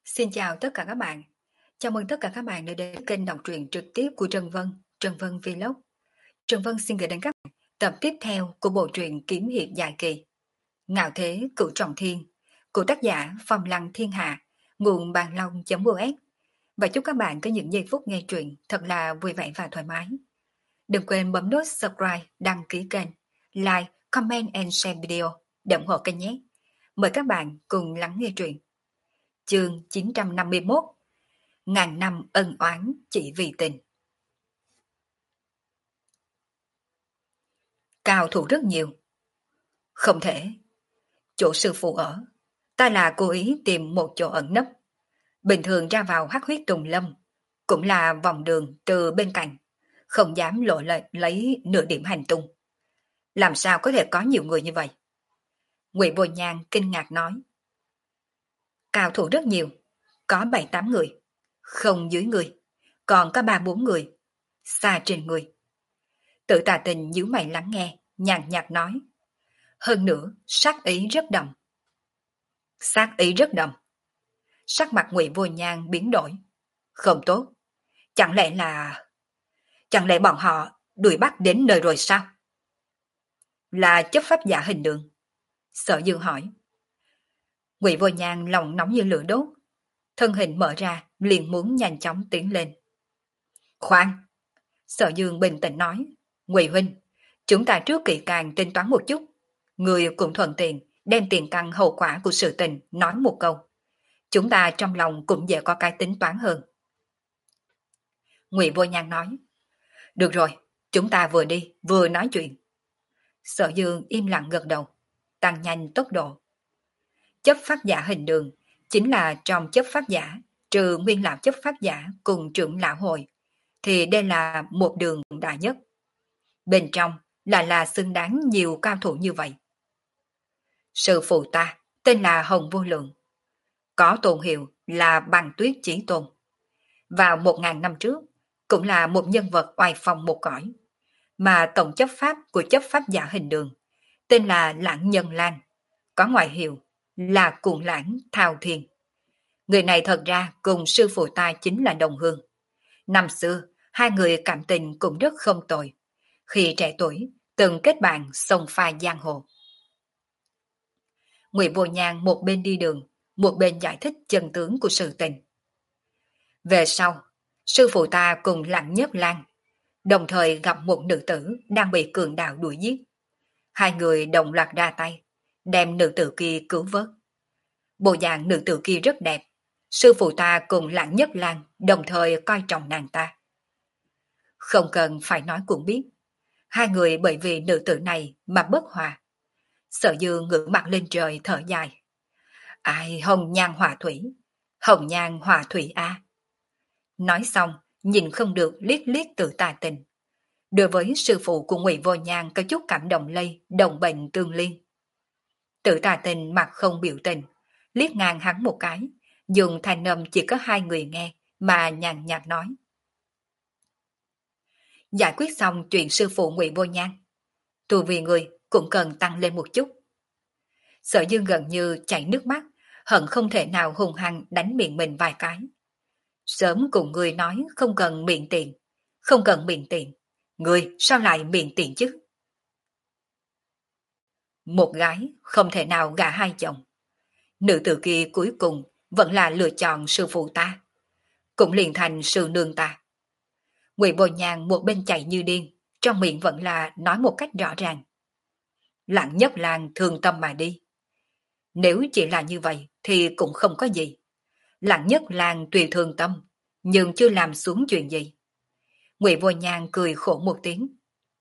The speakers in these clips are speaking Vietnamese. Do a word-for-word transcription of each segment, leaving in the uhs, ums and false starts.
Xin chào tất cả các bạn. Chào mừng tất cả các bạn đã đến kênh đọc truyện trực tiếp của Trần Vân, Trần Vân Vlog. Trần Vân xin gửi đến các bạn tập tiếp theo của bộ truyện kiếm hiệp dài kỳ Ngạo Thế Cửu Trọng Thiên của tác giả Phong Lăng Thiên Hạ, nguồn bàn long.us. Và chúc các bạn có những giây phút nghe truyện thật là vui vẻ và thoải mái. Đừng quên bấm nút subscribe, đăng ký kênh, like, comment and share video để ủng hộ kênh nhé. Mời các bạn cùng lắng nghe truyện. Chương chín trăm năm mươi mốt. Ngàn năm ân oán chỉ vì tình. Cao thủ rất nhiều. Không thể. Chỗ sư phụ ở, ta là cố ý tìm một chỗ ẩn nấp. Bình thường ra vào hắc huyết trùng lâm, cũng là vòng đường từ bên cạnh, không dám lộ lệ lấy nửa điểm hành tung. Làm sao có thể có nhiều người như vậy? Ngụy Vô Nhan kinh ngạc nói. Cao thủ rất nhiều, có bảy tám người, không dưới người, còn có ba bốn người, xa trên người. Tự Tà Tình nhíu mày lắng nghe, nhàn nhạt nói. Hơn nữa, sát ý rất đậm. Sát ý rất đậm. Sắc mặt Ngụy Vô Nhan biến đổi. Không tốt. Chẳng lẽ là... Chẳng lẽ bọn họ đuổi bắt đến nơi rồi sao? Là chấp pháp giả hình đường. Sở Dương hỏi. Ngụy Vô Nhan lòng nóng như lửa đốt. Thân hình mở ra, liền muốn nhanh chóng tiến lên. Khoan! Sở Dương bình tĩnh nói. Ngụy huynh, chúng ta trước kỹ càng tính toán một chút. Người cũng thuận tiện đem tiền căn hậu quả của sự tình nói một câu. Chúng ta trong lòng cũng dễ có cái tính toán hơn. Ngụy Vô Nhan nói. Được rồi, chúng ta vừa đi vừa nói chuyện. Sở Dương im lặng gật đầu, tăng nhanh tốc độ. Chấp pháp giả hình đường chính là trong chấp pháp giả, trừ nguyên lão chấp pháp giả cùng trưởng lão hội, thì đây là một đường đại nhất. Bên trong là là xứng đáng nhiều cao thủ như vậy. Sư phụ ta tên là Hồng Vô Lượng, có tôn hiệu là Băng Tuyết Chí Tôn. Vào một ngàn năm trước, cũng là một nhân vật oai phong một cõi, mà tổng chấp pháp của chấp pháp giả hình đường tên là Lãng Nhân Lan, có ngoại hiệu là Cuồng Lãng Thao Thiên. Người này thật ra cùng sư phụ ta chính là đồng hương. Năm xưa, hai người cảm tình cũng rất không tồi. Khi trẻ tuổi, từng kết bạn sông pha giang hồ. Ngụy Vô Nhan một bên đi đường, một bên giải thích chân tướng của sự tình. Về sau, sư phụ ta cùng Lặng Nhất Lan, đồng thời gặp một nữ tử đang bị cường đạo đuổi giết. Hai người đồng loạt ra tay, đem nữ tử kia cứu vớt. Bộ dạng nữ tử kia rất đẹp, sư phụ ta cùng Lặng Nhất Lan đồng thời coi trọng nàng ta. Không cần phải nói cũng biết, hai người bởi vì nữ tử này mà bất hòa. Sở Dương ngửa mặt lên trời thở dài. Ai hồng nhan hỏa thủy, hồng nhan hỏa thủy a. Nói xong, nhìn không được liếc liếc Tự Tà Tình. Đối với sư phụ của Ngụy Vô Nhan có chút cảm động lây, đồng bệnh tương liên. Tự Tà Tình mặt không biểu tình, liếc ngang hắn một cái, dùng thanh âm chỉ có hai người nghe mà nhàn nhạt nói. Giải quyết xong chuyện sư phụ Ngụy Vô Nhan, tu vi người cũng cần tăng lên một chút. Sở Dương gần như chảy nước mắt, hận không thể nào hung hăng đánh miệng mình vài cái. Sớm cùng người nói không cần miệng tiện, không cần miệng tiện, người sao lại miệng tiện chứ? Một gái không thể nào gả hai chồng. Nữ tử kia cuối cùng vẫn là lựa chọn sư phụ ta, cũng liền thành sư nương ta. Ngụy Vô Nhan một bên chạy như điên, trong miệng vẫn là nói một cách rõ ràng. Lặng Nhất Lan thương tâm mà đi. Nếu chỉ là như vậy thì cũng không có gì. Lặng Nhất Lan tùy thương tâm, nhưng chưa làm xuống chuyện gì. Ngụy Vô Nhan cười khổ một tiếng.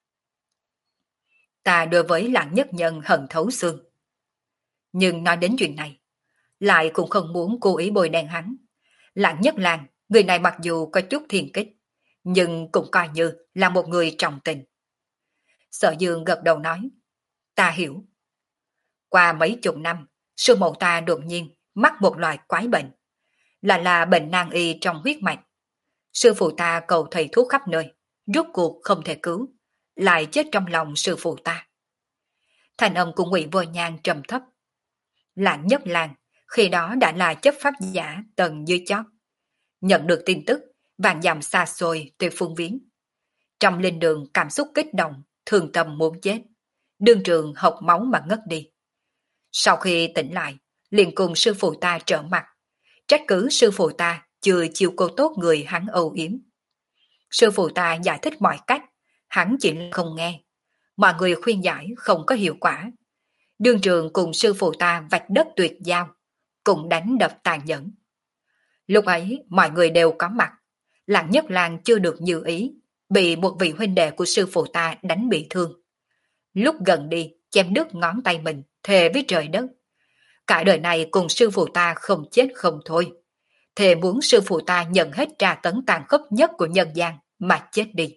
Ta đối với Lặng Nhất Nhân hận thấu xương. Nhưng nói đến chuyện này, lại cũng không muốn cố ý bồi đen hắn. Lặng Nhất Lan, người này mặc dù có chút thiền kích, nhưng cũng coi như là một người trọng tình. Sở Dương gật đầu nói. Ta hiểu. Qua mấy chục năm, sư mẫu ta đột nhiên mắc một loại quái bệnh, là là bệnh nan y trong huyết mạch. Sư phụ ta cầu thầy thuốc khắp nơi, rốt cuộc không thể cứu, lại chết trong lòng sư phụ ta. Thành âm của Ngụy Vô Nhan trầm thấp. Lãng Nhất Lan khi đó đã là chấp pháp giả tầng dưới chót. Nhận được tin tức, vạn dặm xa xôi từ phương viếng. Trong linh đường cảm xúc kích động, thương tâm muốn chết. Đương trường học máu mà ngất đi. Sau khi tỉnh lại, liền cùng sư phụ ta trở mặt, trách cứ sư phụ ta chưa chiều cô tốt người hắn âu yếm. Sư phụ ta giải thích mọi cách, hắn chỉ không nghe. Mọi người khuyên giải không có hiệu quả. Đương trường cùng sư phụ ta vạch đất tuyệt giao, cùng đánh đập tàn nhẫn. Lúc ấy mọi người đều có mặt. Lạng Nhất Lang chưa được như ý, bị một vị huynh đệ của sư phụ ta đánh bị thương. Lúc gần đi, chém đứt ngón tay mình, thề với trời đất. Cả đời này cùng sư phụ ta không chết không thôi. Thề muốn sư phụ ta nhận hết tra tấn tàn khốc nhất của nhân gian mà chết đi.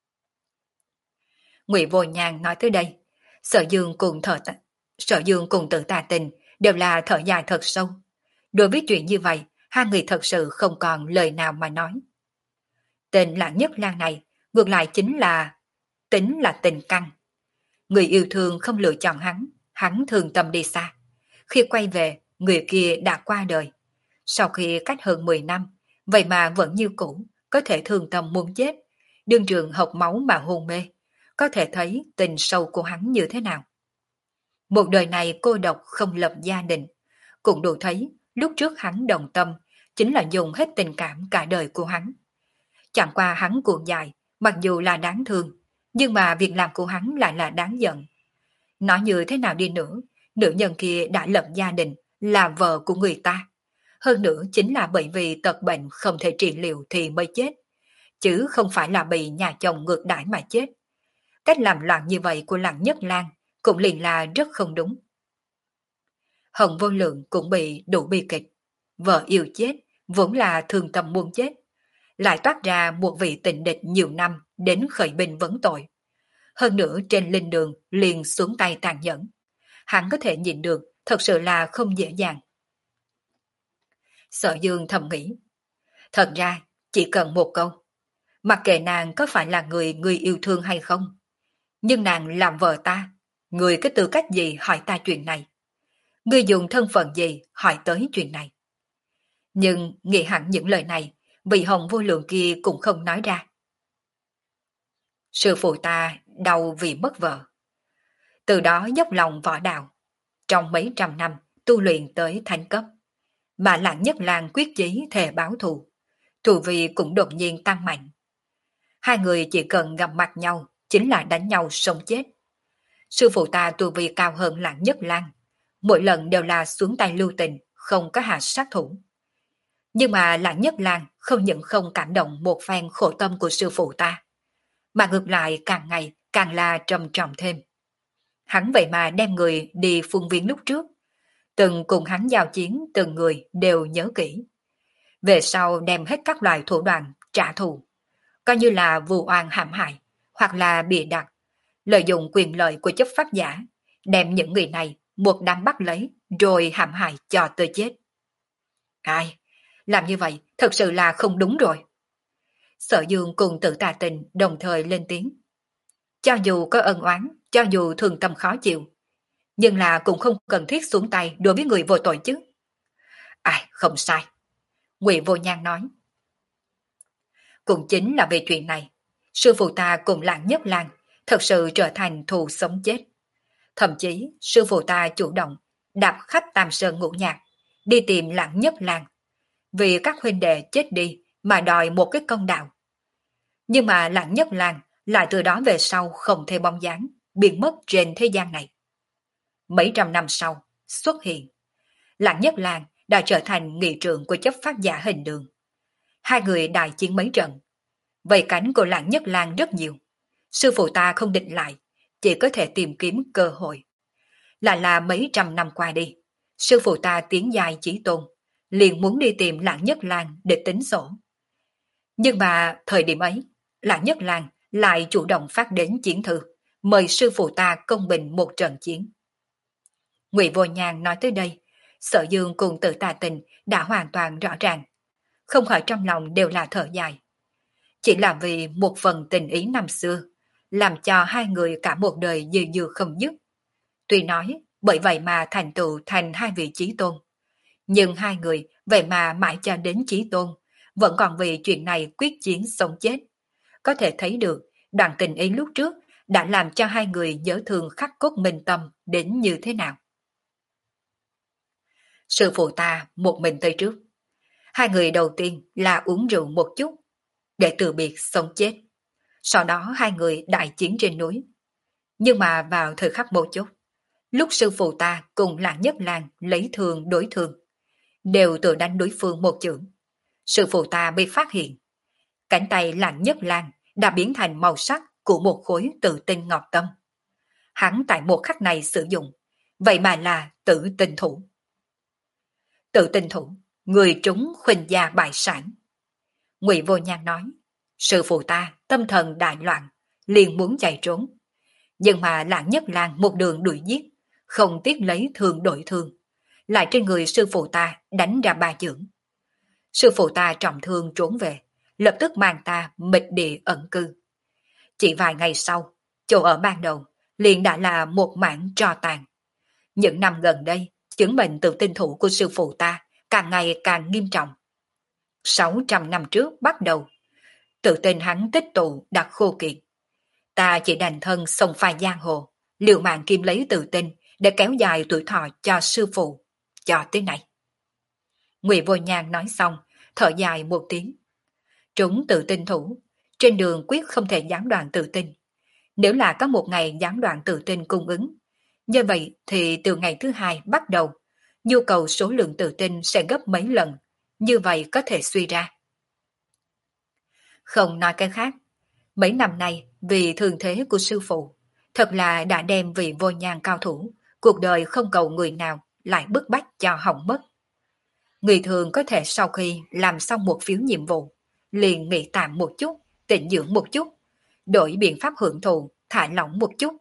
Ngụy Vô Nhàn nói tới đây, Sở Dương cùng thở t... Sở Dương cùng Tự Tà Tình đều là thở dài thật sâu. Đối với chuyện như vậy, hai người thật sự không còn lời nào mà nói. Tên Lạng Nhất Lang này ngược lại chính là tính là tình căn. Người yêu thương không lựa chọn hắn, hắn thương tâm đi xa. Khi quay về, người kia đã qua đời. Sau khi cách hơn mười năm, vậy mà vẫn như cũ, có thể thương tâm muốn chết. Đương trường học máu mà hôn mê, có thể thấy tình sâu của hắn như thế nào. Một đời này cô độc không lập gia đình, cũng đủ thấy lúc trước hắn đồng tâm chính là dùng hết tình cảm cả đời của hắn. Chẳng qua hắn cuồng dài, mặc dù là đáng thương, nhưng mà việc làm của hắn lại là đáng giận. Nói như thế nào đi nữa, nữ nhân kia đã lập gia đình, là vợ của người ta. Hơn nữa chính là bởi vì tật bệnh không thể trị liệu thì mới chết, chứ không phải là bị nhà chồng ngược đãi mà chết. Cách làm loạn như vậy của Lạng Nhất Lang cũng liền là rất không đúng. Hồng Vô Lượng cũng bị đủ bi kịch. Vợ yêu chết, vốn là thương tâm muốn chết. Lại toát ra một vị tình địch nhiều năm đến khởi binh vấn tội. Hơn nữa trên linh đường liền xuống tay tàn nhẫn. Hắn có thể nhìn được thật sự là không dễ dàng. Sở Dương thầm nghĩ. Thật ra chỉ cần một câu. Mặc kệ nàng có phải là người người yêu thương hay không. Nhưng nàng làm vợ ta. Người có tư cách gì hỏi ta chuyện này? Ngươi dùng thân phận gì hỏi tới chuyện này? Nhưng nghĩ hẳn những lời này, vị Hồng Vô Lượng kia cũng không nói ra. Sư phụ ta đau vì mất vợ. Từ đó dốc lòng võ đạo. Trong mấy trăm năm tu luyện tới thánh cấp. Mà Lạng Nhất Lang quyết chí thề báo thù. Thù vì cũng đột nhiên tăng mạnh. Hai người chỉ cần gặp mặt nhau chính là đánh nhau sống chết. Sư phụ ta tu vi cao hơn Lạng Nhất Lang. Mỗi lần đều là xuống tay lưu tình, không có hạ sát thủ. Nhưng mà Lạng Nhất Lang không những không cảm động một phen khổ tâm của sư phụ ta, mà ngược lại càng ngày càng là trầm trọng thêm. Hắn vậy mà đem người đi phương viên lúc trước, từng cùng hắn giao chiến từng người đều nhớ kỹ. Về sau đem hết các loại thủ đoạn trả thù, coi như là vu oan hãm hại, hoặc là bịa đặt, lợi dụng quyền lợi của chấp pháp giả, đem những người này một đám bắt lấy rồi hãm hại cho tới chết. Ai, làm như vậy thật sự là không đúng rồi. Sở Dương cùng Tự Tà Tình đồng thời lên tiếng. Cho dù có ân oán, cho dù thường tâm khó chịu, nhưng là cũng không cần thiết xuống tay đối với người vô tội chứ. Ai, không sai. Ngụy Vô Nhan nói. Cũng chính là về chuyện này, sư phụ ta cùng Lạng Nhất Lang thật sự trở thành thù sống chết. Thậm chí sư phụ ta chủ động đạp khắp Tam Sơn Ngũ Nhạc, đi tìm Lạng Nhất Lang, vì các huynh đệ chết đi mà đòi một cái công đạo. Nhưng mà Lạng Nhất Lang lại từ đó về sau không thể bóng dáng, biến mất trên thế gian này. Mấy trăm năm sau, xuất hiện. Lạng Nhất Lang đã trở thành nghị trưởng của chấp pháp giả Hình Đường. Hai người đại chiến mấy trận. Vây cánh của Lạng Nhất Lang rất nhiều. Sư phụ ta không định lại, chỉ có thể tìm kiếm cơ hội. Lại là mấy trăm năm qua đi, sư phụ ta tiến dài chí tôn, liền muốn đi tìm Lạng Nhất Lang để tính sổ. Nhưng mà thời điểm ấy, Lạng Nhất Lang lại chủ động phát đến chiến thư, mời sư phụ ta công bình một trận chiến. Ngụy Vô Nhàn nói tới đây, Sở Dương cùng Tự Tà Tình đã hoàn toàn rõ ràng, không khỏi trong lòng đều là thở dài. Chỉ là vì một phần tình ý năm xưa, làm cho hai người cả một đời dư dư không dứt. Tuy nói, bởi vậy mà thành tựu thành hai vị chí tôn, Nhưng hai người vậy mà mãi cho đến chí tôn, vẫn còn vì chuyện này quyết chiến sống chết. Có thể thấy được, đoạn tình ý lúc trước đã làm cho hai người nhớ thương khắc cốt minh tâm đến như thế nào. Sư phụ ta một mình tới trước. Hai người đầu tiên là uống rượu một chút, để từ biệt sống chết. Sau đó hai người đại chiến trên núi. Nhưng mà vào thời khắc một chút, lúc sư phụ ta cùng Lạc Nhất Lang lấy thương đối thương, đều tự đánh đối phương một chưởng. Sư phụ ta bị phát hiện, cánh tay Lạc Nhất Lang đã biến thành màu sắc của một khối tự tinh ngọc tâm. Hắn tại một khắc này sử dụng, vậy mà là tự tinh thủ. Tự tinh thủ, người trúng khuynh gia bại sản. Ngụy Vô Nhan nói, sư phụ ta tâm thần đại loạn, liền muốn chạy trốn. Nhưng mà Lạc Nhất Lang một đường đuổi giết, không tiếc lấy thương đổi thương, lại trên người sư phụ ta đánh ra ba chưởng. Sư phụ ta trọng thương trốn về, lập tức mang ta mịch địa ẩn cư. Chỉ vài ngày sau, chỗ ở ban đầu liền đã là một mảng tro tàn. Những năm gần đây, chứng bệnh tự tinh thủ của sư phụ ta càng ngày càng nghiêm trọng. Sáu trăm năm trước bắt đầu, tự tin hắn tích tụ đã khô kiệt. Ta chỉ đành thân xông pha giang hồ, liều mạng kiếm lấy tự tin để kéo dài tuổi thọ cho sư phụ, cho tới này. Ngụy Vô Nhan nói xong, thở dài một tiếng. Trúng tự tin thủ, trên đường quyết không thể gián đoạn tự tin. Nếu là có một ngày gián đoạn tự tin cung ứng, như vậy thì từ ngày thứ hai bắt đầu, nhu cầu số lượng tự tin sẽ gấp mấy lần, như vậy có thể suy ra. Không nói cái khác, mấy năm nay vì thường thế của sư phụ, thật là đã đem vị Vô Nhan cao thủ, cuộc đời không cầu người nào lại bức bách cho hỏng mất. Người thường có thể sau khi làm xong một phiếu nhiệm vụ, liền nghỉ tạm một chút, tịnh dưỡng một chút, đổi biện pháp hưởng thụ, thả lỏng một chút.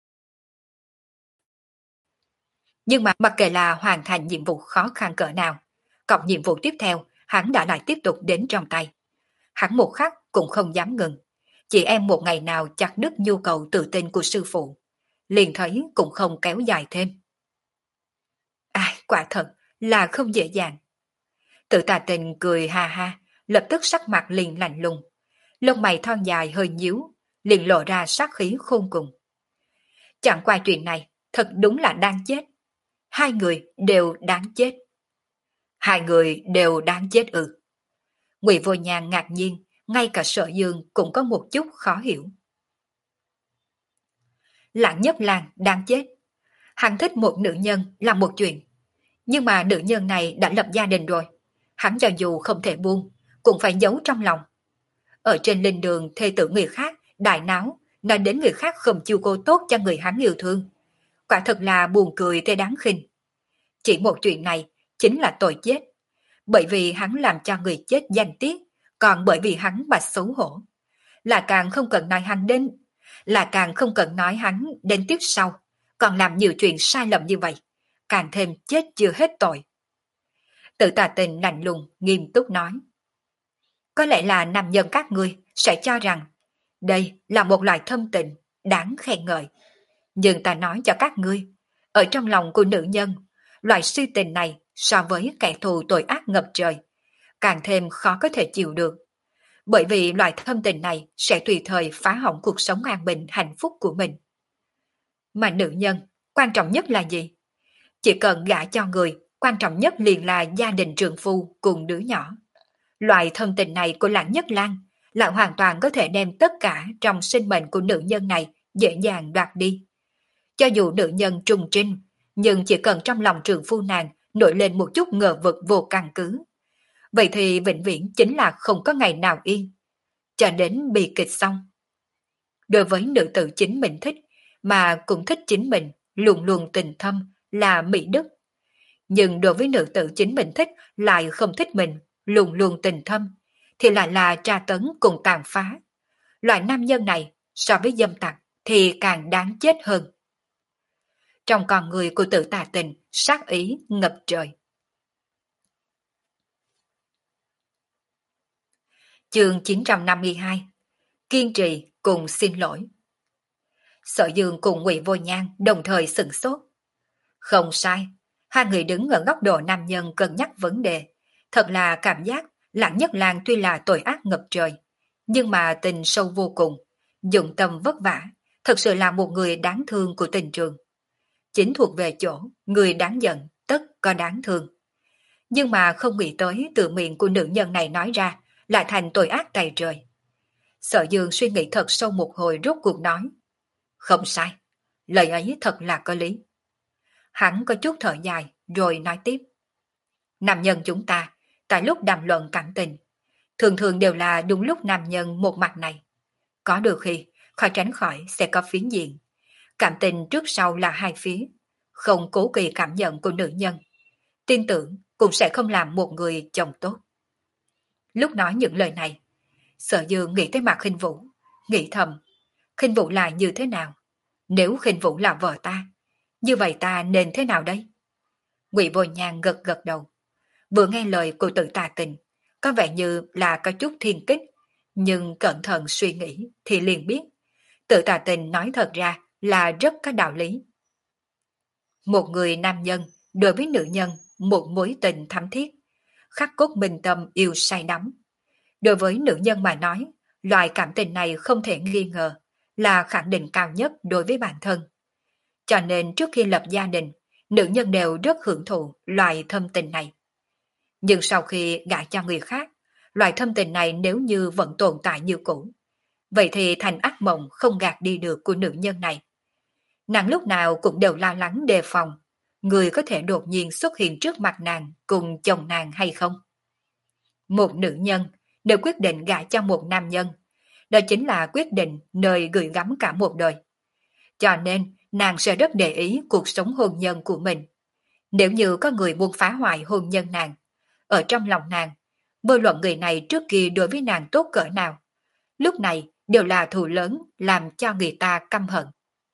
Nhưng mà mặc kệ là hoàn thành nhiệm vụ khó khăn cỡ nào, cọc nhiệm vụ tiếp theo hắn đã lại tiếp tục đến trong tay. Hắn một khắc cũng không dám ngừng. Chỉ em một ngày nào chặt đứt nhu cầu tự tin của sư phụ, liền thấy cũng không kéo dài thêm. Ai, quả thật là không dễ dàng. Tự Tà Tình cười ha ha, lập tức sắc mặt liền lạnh lùng, lông mày thon dài hơi nhíu, liền lộ ra sát khí khôn cùng. Chẳng qua chuyện này, thật đúng là đáng chết. Hai người đều đáng chết. Hai người đều đáng chết ư? Ngụy Vô Nhan ngạc nhiên, ngay cả Sở Dương cũng có một chút khó hiểu. Lạc Nhất Lang đáng chết. Hắn thích một nữ nhân là một chuyện, nhưng mà nữ nhân này đã lập gia đình rồi, hắn cho dù không thể buông, cũng phải giấu trong lòng. Ở trên linh đường thê tử người khác, đại náo, nói đến người khác không chiêu cô tốt cho người hắn yêu thương. Quả thật là buồn cười thế đáng khinh. Chỉ một chuyện này chính là tội chết, bởi vì hắn làm cho người chết danh tiếc, còn bởi vì hắn mà xấu hổ. Là càng không cần nói hắn đến, là càng không cần nói hắn đến tiếp sau, còn làm nhiều chuyện sai lầm như vậy, càng thêm chết chưa hết tội. Tự Tà Tình lạnh lùng, nghiêm túc nói. Có lẽ là nam nhân các ngươi sẽ cho rằng đây là một loại thâm tình, đáng khen ngợi. Nhưng ta nói cho các ngươi, ở trong lòng của nữ nhân, loại si tình này so với kẻ thù tội ác ngập trời, càng thêm khó có thể chịu được. Bởi vì loại thâm tình này sẽ tùy thời phá hỏng cuộc sống an bình hạnh phúc của mình. Mà nữ nhân, quan trọng nhất là gì? Chỉ cần gả cho người, quan trọng nhất liền là gia đình trượng phu cùng đứa nhỏ. Loại thân tình này của Lạc Nhất Lang lại hoàn toàn có thể đem tất cả trong sinh mệnh của nữ nhân này dễ dàng đoạt đi. Cho dù nữ nhân trùng trinh, nhưng chỉ cần trong lòng trượng phu nàng nổi lên một chút ngờ vực vô căn cứ, vậy thì vĩnh viễn chính là không có ngày nào yên, cho đến bi kịch xong. Đối với nữ tử chính mình thích, mà cũng thích chính mình, luôn luôn tình thâm, là mỹ đức. Nhưng đối với nữ tử chính mình thích, lại không thích mình, luôn luôn tình thâm, thì lại là tra tấn cùng tàn phá. Loại nam nhân này, so với dâm tặc, thì càng đáng chết hơn. Trong con người của Tự Tà Tình, sát ý ngập trời. Chương chín trăm năm mươi hai. Kiên trì cùng xin lỗi. Sở Dương cùng Ngụy Vô Nhan đồng thời sửng sốt. Không sai, Hai người đứng ở góc độ nam nhân cân nhắc vấn đề. Thật là cảm giác Lãng Nhất Lang tuy là tội ác ngập trời, nhưng mà tình sâu vô cùng, dụng tâm vất vả, thật sự là một người đáng thương của tình trường. Chính thuộc về chỗ, người đáng giận, tất có đáng thương. Nhưng mà không nghĩ tới từ miệng của nữ nhân này nói ra, lại thành tội ác tày trời. Sở Dương suy nghĩ thật sâu một hồi rốt cuộc nói. Không sai, lời ấy thật là có lý. Hắn có chút thở dài, rồi nói tiếp. Nam nhân chúng ta, tại lúc đàm luận cảm tình, thường thường đều là đúng lúc nam nhân một mặt này. Có đôi khi, khó tránh khỏi sẽ có phiến diện. Cảm tình trước sau là hai phía, không cố kỳ cảm nhận của nữ nhân. Tin tưởng cũng sẽ không làm một người chồng tốt. Lúc nói những lời này, Sở Dương nghĩ tới mặt Khinh Vũ, nghĩ thầm, Khinh Vũ là như thế nào? Nếu Khinh Vũ là vợ ta, như vậy ta nên thế nào đây? Ngụy Vô Nhan gật gật đầu, vừa nghe lời của Tự Tà Tình, có vẻ như là có chút thiên kích, nhưng cẩn thận suy nghĩ thì liền biết, Tự Tà Tình nói thật ra là rất có đạo lý. Một người nam nhân đối với nữ nhân một mối tình thắm thiết, khắc cốt minh tâm yêu say đắm. Đối với nữ nhân mà nói, loại cảm tình này không thể nghi ngờ là khẳng định cao nhất đối với bản thân. Cho nên trước khi lập gia đình, nữ nhân đều rất hưởng thụ loại thâm tình này. Nhưng sau khi gả cho người khác, loại thâm tình này nếu như vẫn tồn tại như cũ, vậy thì thành ác mộng không gạt đi được của nữ nhân này. Nàng lúc nào cũng đều lo lắng đề phòng, người có thể đột nhiên xuất hiện trước mặt nàng cùng chồng nàng hay không. Một nữ nhân nếu quyết định gả cho một nam nhân, đó chính là quyết định nơi gửi gắm cả một đời. Cho nên nàng sẽ rất để ý cuộc sống hôn nhân của mình. Nếu như có người muốn phá hoại hôn nhân nàng, ở trong lòng nàng, vô luận người này trước kia đối với nàng tốt cỡ nào, lúc này đều là thù lớn làm cho người ta căm hận.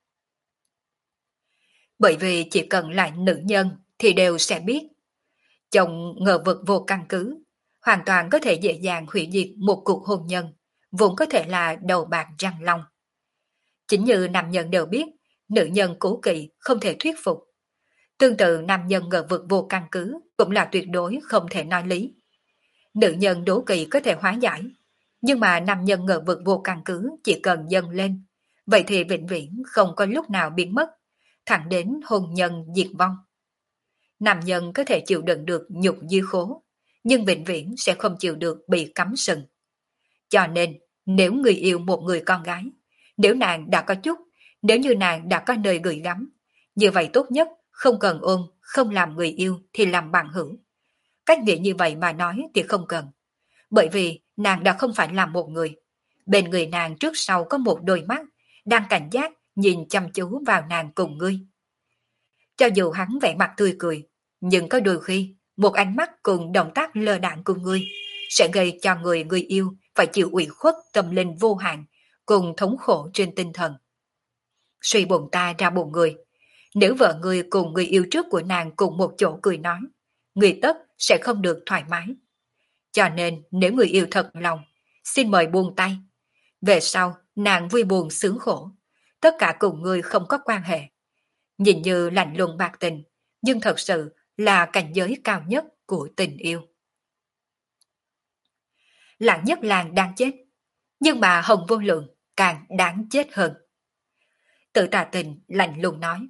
Bởi vì chỉ cần là nữ nhân thì đều sẽ biết, chồng ngờ vực vô căn cứ, hoàn toàn có thể dễ dàng hủy diệt một cuộc hôn nhân, vốn có thể là đầu bạc răng long. Chính như nam nhân đều biết, nữ nhân cố kỵ không thể thuyết phục. Tương tự nam nhân ngờ vực vô căn cứ cũng là tuyệt đối không thể nói lý. Nữ nhân đố kỵ có thể hóa giải, nhưng mà nam nhân ngờ vực vô căn cứ chỉ cần dâng lên, vậy thì vĩnh viễn không có lúc nào biến mất, thẳng đến hôn nhân diệt vong. Nam nhân có thể chịu đựng được nhục dư khố, nhưng vĩnh viễn sẽ không chịu được bị cắm sừng. Cho nên, nếu người yêu một người con gái, nếu nàng đã có chút, nếu như nàng đã có nơi gửi gắm, như vậy tốt nhất không cần ôm, không làm người yêu thì làm bạn hữu. Cách nghĩ như vậy mà nói thì không cần, bởi vì nàng đã không phải là một người. Bên người nàng trước sau có một đôi mắt, đang cảnh giác nhìn chăm chú vào nàng cùng ngươi. Cho dù hắn vẻ mặt tươi cười, nhưng có đôi khi, một ánh mắt cùng động tác lơ đãng của ngươi sẽ gây cho người người yêu phải chịu ủy khuất tâm linh vô hạn, cùng thống khổ trên tinh thần. Suy bụng ta ra bụng người, nếu vợ người cùng người yêu trước của nàng cùng một chỗ cười nói, người tất sẽ không được thoải mái. Cho nên nếu người yêu thật lòng, xin mời buông tay. Về sau, nàng vui buồn sướng khổ, tất cả cùng người không có quan hệ. Nhìn như lạnh lùng bạc tình, nhưng thật sự là cảnh giới cao nhất của tình yêu. Lãng Nhất Lang đang chết, nhưng mà Hồng Vô Lượng càng đáng chết hơn. Tự Tà Tình lạnh lùng nói.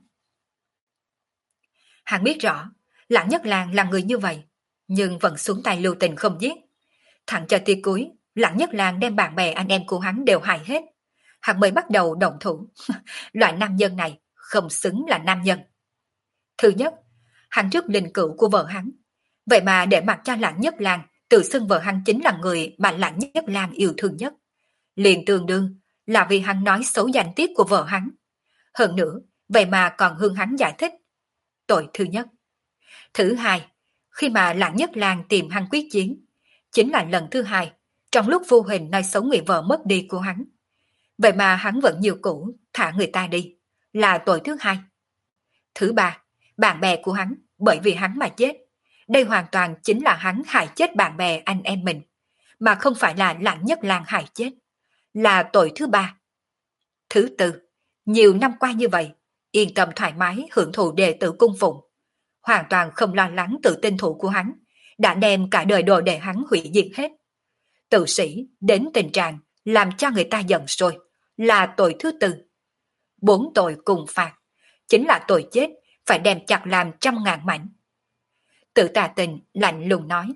Hắn biết rõ, Lãng Nhất Lang là người như vậy, nhưng vẫn xuống tay lưu tình không giết. Thẳng cho tia cuối, Lãng Nhất Lang đem bạn bè anh em của hắn đều hại hết. Hắn mới bắt đầu động thủ. Loại nam nhân này không xứng là nam nhân. Thứ nhất, hắn trước linh cữu của vợ hắn, vậy mà để mặc cho Lãng Nhất Lang tự xưng vợ hắn chính là người mà Lãng Nhất Lang yêu thương nhất, liền tương đương là vì hắn nói xấu danh tiết của vợ hắn. Hơn nữa, vậy mà còn hướng hắn giải thích. Tội thứ nhất. Thứ hai, khi mà Lãng Nhất Lang tìm hắn quyết chiến, chính là lần thứ hai, trong lúc vô hình nói xấu người vợ mất đi của hắn. Vậy mà hắn vẫn nhiều cũ thả người ta đi, là tội thứ hai. Thứ ba, bạn bè của hắn bởi vì hắn mà chết. Đây hoàn toàn chính là hắn hại chết bạn bè anh em mình, mà không phải là Lãng Nhất Lang hại chết. Là tội thứ ba. Thứ tư, nhiều năm qua như vậy, yên tâm thoải mái hưởng thụ đệ tử cung phụng. hoàn toàn không lo lắng tự tin thủ của hắn, đã đem cả đời đồ để hắn hủy diệt hết. Tự sĩ đến tình trạng làm cho người ta giận sôi là tội thứ tư. Bốn tội cùng phạt, chính là tội chết phải đem chặt làm trăm ngàn mảnh. Tự Tà Tình lạnh lùng nói.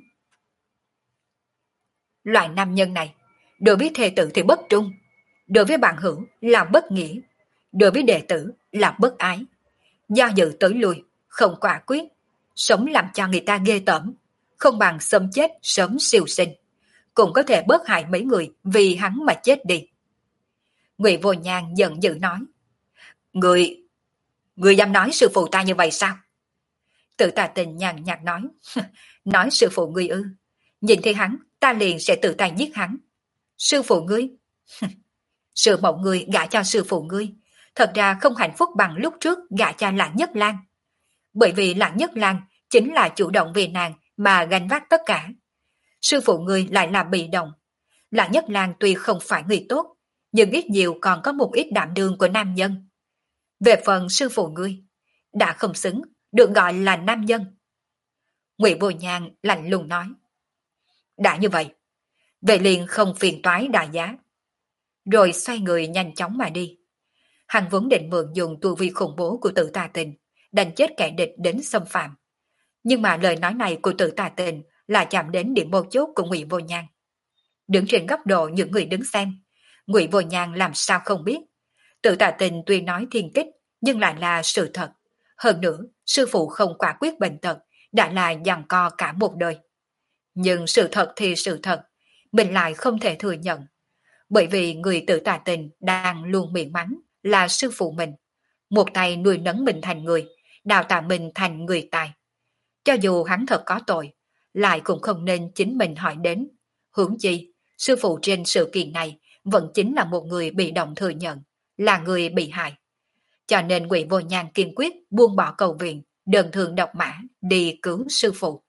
Loại nam nhân này, đối với thê tử thì bất trung, đối với bạn hữu là bất nghĩa, đối với đệ tử là bất ái. Do dự tới lui, không quả quyết, sống làm cho người ta ghê tởm, không bằng sớm chết sớm siêu sinh, cũng có thể bớt hại mấy người vì hắn mà chết đi. Ngụy Vô Nhan giận dữ nói. Người, người dám nói sư phụ ta như vậy sao? Tự Tà Tình nhàn nhạt nói. Nói sư phụ ngươi ư? Nhìn thấy hắn, ta liền sẽ tự tay giết hắn. Sư phụ ngươi? Sự mộng ngươi gả cho sư phụ ngươi, thật ra không hạnh phúc bằng lúc trước gả cho Lãng Nhất Lang. Bởi vì Lãng Nhất Lang chính là chủ động vì nàng mà gánh vác tất cả. Sư phụ ngươi lại là bị động. Lãng Nhất Lang tuy không phải người tốt, nhưng ít nhiều còn có một ít đảm đương của nam nhân. Về phần sư phụ ngươi, đã không xứng được gọi là nam nhân. Ngụy Vô Nhan lạnh lùng nói. Đã như vậy, vậy liền không phiền toái đại giá. Rồi xoay người nhanh chóng mà đi. Hắn vốn định mượn dùng tu vi khủng bố của Tự Tà Tình đánh chết kẻ địch đến xâm phạm. Nhưng mà lời nói này của Tự Tà Tình là chạm đến điểm mấu chốt của Ngụy Vô Nhan. Đứng trên góc độ những người đứng xem, Ngụy Vô Nhan làm sao không biết. Tự Tà Tình tuy nói thiên kích, nhưng lại là sự thật. Hơn nữa, sư phụ không quả quyết bệnh tật, đã là giằng co cả một đời. Nhưng sự thật thì sự thật, mình lại không thể thừa nhận. Bởi vì người Tự Tà Tình đang luôn miệng mắng là sư phụ mình. Một tay nuôi nấng mình thành người, đào tạo mình thành người tài. Cho dù hắn thật có tội, lại cũng không nên chính mình hỏi đến. Huống chi, sư phụ trên sự kiện này vẫn chính là một người bị động thừa nhận, là người bị hại. Cho nên Ngụy Vô Nhan kiên quyết buông bỏ cầu viện, đơn thương độc mã đi cứu sư phụ.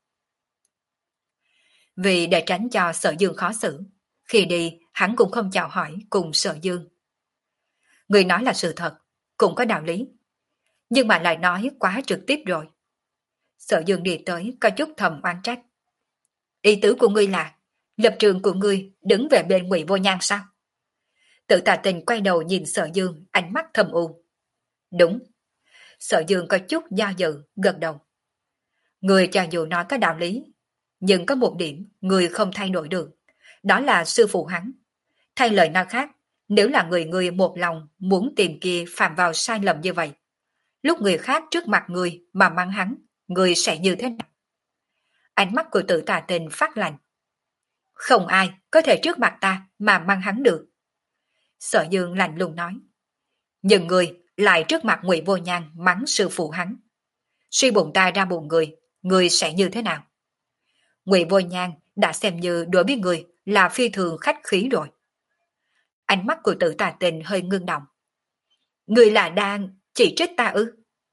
Vì để tránh cho Sở Dương khó xử, khi đi hắn cũng không chào hỏi cùng Sở Dương. Người nói là sự thật, cũng có đạo lý, nhưng mà lại nói quá trực tiếp rồi. Sở Dương đi tới có chút thầm oán trách. Ý tứ của ngươi là lập trường của ngươi đứng về bên Ngụy Vô Nhan sao? Tự Tà Tình quay đầu nhìn Sở Dương, ánh mắt thầm u. Đúng. Sở Dương có chút do dự, gật đầu. Người cho dù nói có đạo lý, nhưng có một điểm người không thay đổi được, đó là sư phụ hắn. Thay lời nói khác, nếu là người người một lòng muốn tìm kia phạm vào sai lầm như vậy, lúc người khác trước mặt người mà mắng hắn, người sẽ như thế nào? Ánh mắt của Tự Tà Tình phát lạnh. Không ai có thể trước mặt ta mà mắng hắn được. Sở Dương lạnh lùng nói. Nhưng người lại trước mặt Ngụy Vô Nhan mắng sư phụ hắn. Suy bụng tai ra bụng người, người sẽ như thế nào? Ngụy Vô Nhan đã xem như đối với người là phi thường khách khí rồi. Ánh mắt của Tự Tà Tình hơi ngưng động. Người là đang chỉ trích ta ư?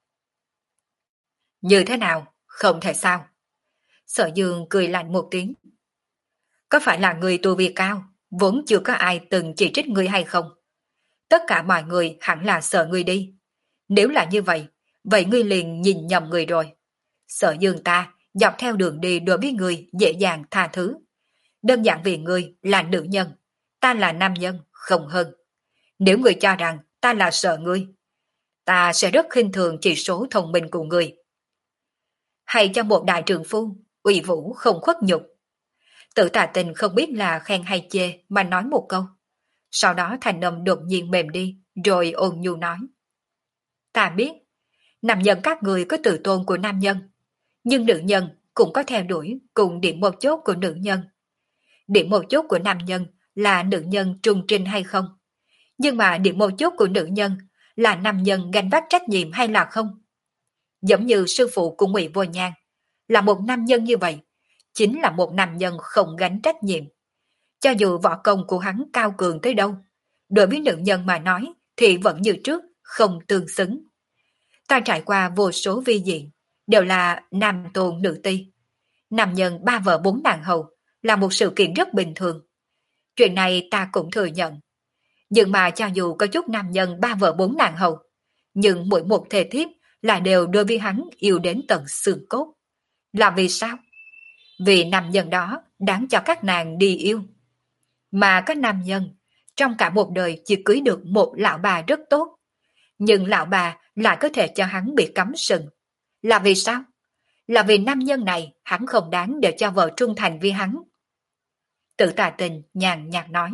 Như thế nào? Không thể sao? Sở Dương cười lạnh một tiếng. Có phải là người tu vi cao, vốn chưa có ai từng chỉ trích ngươi hay không? Tất cả mọi người hẳn là sợ ngươi đi. Nếu là như vậy, vậy ngươi liền nhìn nhầm người rồi. Sở Dương ta dọc theo đường đi đối với ngươi dễ dàng tha thứ. Đơn giản vì ngươi là nữ nhân, ta là nam nhân, không hơn. Nếu ngươi cho rằng ta là sợ ngươi, ta sẽ rất khinh thường chỉ số thông minh của ngươi. Hay cho một đại trượng phu, uy vũ không khuất nhục. Tự Tà Tình không biết là khen hay chê mà nói một câu. Sau đó thành âm đột nhiên mềm đi, rồi ôn nhu nói. Ta biết, nam nhân các người có tự tôn của nam nhân, nhưng nữ nhân cũng có theo đuổi cùng điểm mấu chốt của nữ nhân. Điểm mấu chốt của nam nhân là nữ nhân trung trinh hay không? Nhưng mà điểm mấu chốt của nữ nhân là nam nhân gánh vác trách nhiệm hay là không? Giống như sư phụ của Ngụy Vô Nhan, là một nam nhân như vậy, chính là một nam nhân không gánh trách nhiệm. Cho dù võ công của hắn cao cường tới đâu, đối với nữ nhân mà nói thì vẫn như trước, không tương xứng. Ta trải qua vô số vi diện, đều là nam tôn nữ ti. Nam nhân ba vợ bốn nàng hầu là một sự kiện rất bình thường. Chuyện này ta cũng thừa nhận. Nhưng mà cho dù có chút nam nhân ba vợ bốn nàng hầu, nhưng mỗi một thề thiếp là đều đối với hắn yêu đến tận xương cốt. Là vì sao? Vì nam nhân đó đáng cho các nàng đi yêu. Mà các nam nhân trong cả một đời chỉ cưới được một lão bà rất tốt, nhưng lão bà lại có thể cho hắn bị cắm sừng. Là vì sao? Là vì nam nhân này hắn không đáng để cho vợ trung thành với hắn. Tử Tà Tình nhàn nhạt nói.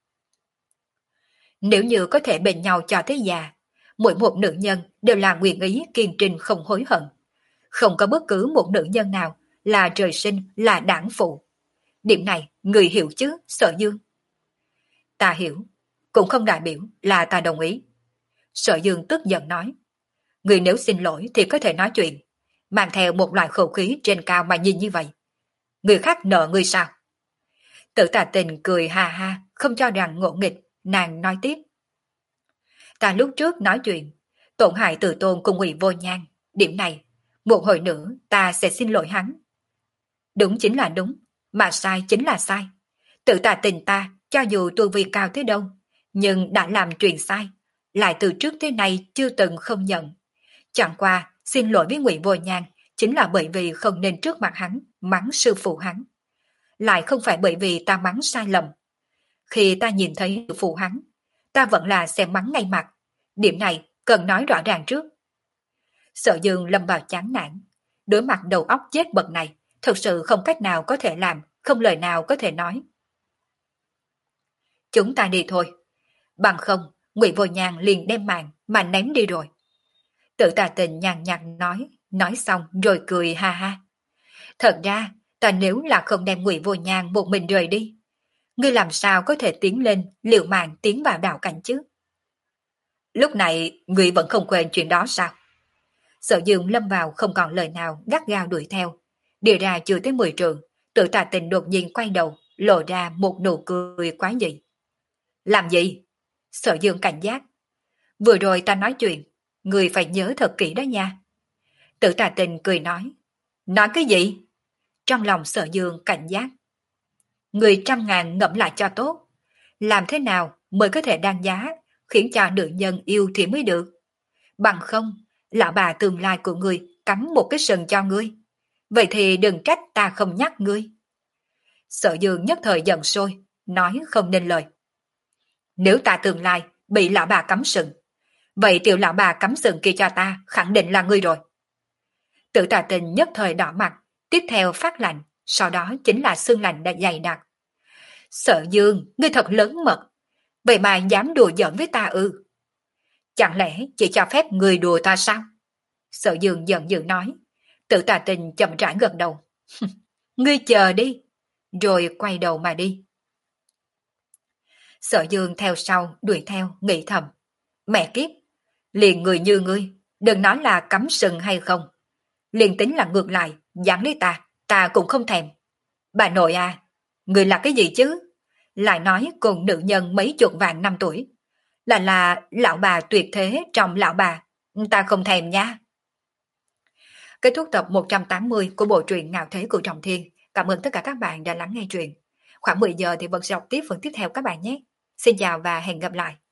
Nếu như có thể bên nhau cho tới già, mỗi một nữ nhân đều là nguyện ý kiên trì không hối hận. Không có bất cứ một nữ nhân nào là trời sinh là đảng phụ. Điểm này người hiểu chứ, Sở Dương? Ta hiểu, cũng không đại biểu là ta đồng ý. Sở Dương tức giận nói. Người nếu xin lỗi thì có thể nói chuyện, mang theo một loại khẩu khí trên cao mà nhìn như vậy. Người khác nợ người sao? Tử Tà Tình cười ha ha, không cho rằng ngộ nghịch, nàng nói tiếp. Ta lúc trước nói chuyện, tổn hại Từ Tôn cùng Ngụy Vô Nhan, điểm này, một hồi nữa ta sẽ xin lỗi hắn. Đúng chính là đúng, mà sai chính là sai. Tử Tà Tình ta, cho dù tu vi cao thế đâu, nhưng đã làm chuyện sai, lại từ trước tới nay chưa từng không nhận. Chẳng qua, xin lỗi với Ngụy Vô Nhan, chính là bởi vì không nên trước mặt hắn, mắng sư phụ hắn. Lại không phải bởi vì ta mắng sai lầm. Khi ta nhìn thấy sư phụ hắn, ta vẫn là sẽ mắng ngay mặt. Điểm này cần nói rõ ràng trước. Sở Dương lâm vào chán nản. Đối mặt đầu óc chết bậc này, thực sự không cách nào có thể làm, không lời nào có thể nói. Chúng ta đi thôi. Bằng không, Ngụy Vô Nhan liền đem mạng mà ném đi rồi. Tử Tà Tình nhàn nhạt nói, nói xong rồi cười ha ha. Thật ra, ta nếu là không đem Ngụy Vô Nhan một mình rời đi, ngươi làm sao có thể tiến lên liều mạng tiến vào đạo cảnh chứ? Lúc này, ngươi vẫn không quên chuyện đó sao? Sở Dương lâm vào không còn lời nào gắt gao đuổi theo. Đi ra chưa tới mười trượng, Tử Tà Tình đột nhiên quay đầu, lộ ra một nụ cười quái dị. Làm gì? Sở Dương cảnh giác. Vừa rồi ta nói chuyện, ngươi phải nhớ thật kỹ đó nha. Tử Tà Tình cười nói. Nói cái gì? Trong lòng Sở Dương cảnh giác. Người trăm ngàn ngẫm lại cho tốt. Làm thế nào mới có thể đăng giá, khiến cho nữ nhân yêu thì mới được. Bằng không, lão bà tương lai của ngươi cắm một cái sừng cho ngươi. Vậy thì đừng trách ta không nhắc ngươi. Sở Dương nhất thời giận sôi, nói không nên lời. Nếu ta tương lai bị lão bà cắm sừng, vậy tiểu lão bà cắm sừng kia cho ta khẳng định là ngươi rồi. Tử Tà Tình nhất thời đỏ mặt, tiếp theo phát lạnh, sau đó chính là xương lạnh đã dày đặc. Sở Dương, ngươi thật lớn mật, vậy mà dám đùa giỡn với ta ư? Chẳng lẽ chỉ cho phép người đùa ta sao? Sở Dương giận dữ nói. Tử Tà Tình chậm rãi gật đầu. Ngươi chờ đi, rồi quay đầu mà đi. Sở Dương theo sau, đuổi theo, nghĩ thầm. Mẹ kiếp, liền người như ngươi, đừng nói là cắm sừng hay không. Liền tính là ngược lại, dám lấy ta, ta cũng không thèm. Bà nội à, người là cái gì chứ? Lại nói cùng nữ nhân mấy chục vạn năm tuổi. Là là lão bà tuyệt thế trong lão bà, ta không thèm nha. Kết thúc tập một trăm tám mươi của bộ truyện Ngạo Thế của Trọng Thiên. Cảm ơn tất cả các bạn đã lắng nghe truyện. Khoảng mười giờ thì vẫn sẽ đọc tiếp phần tiếp theo các bạn nhé. Xin chào và hẹn gặp lại.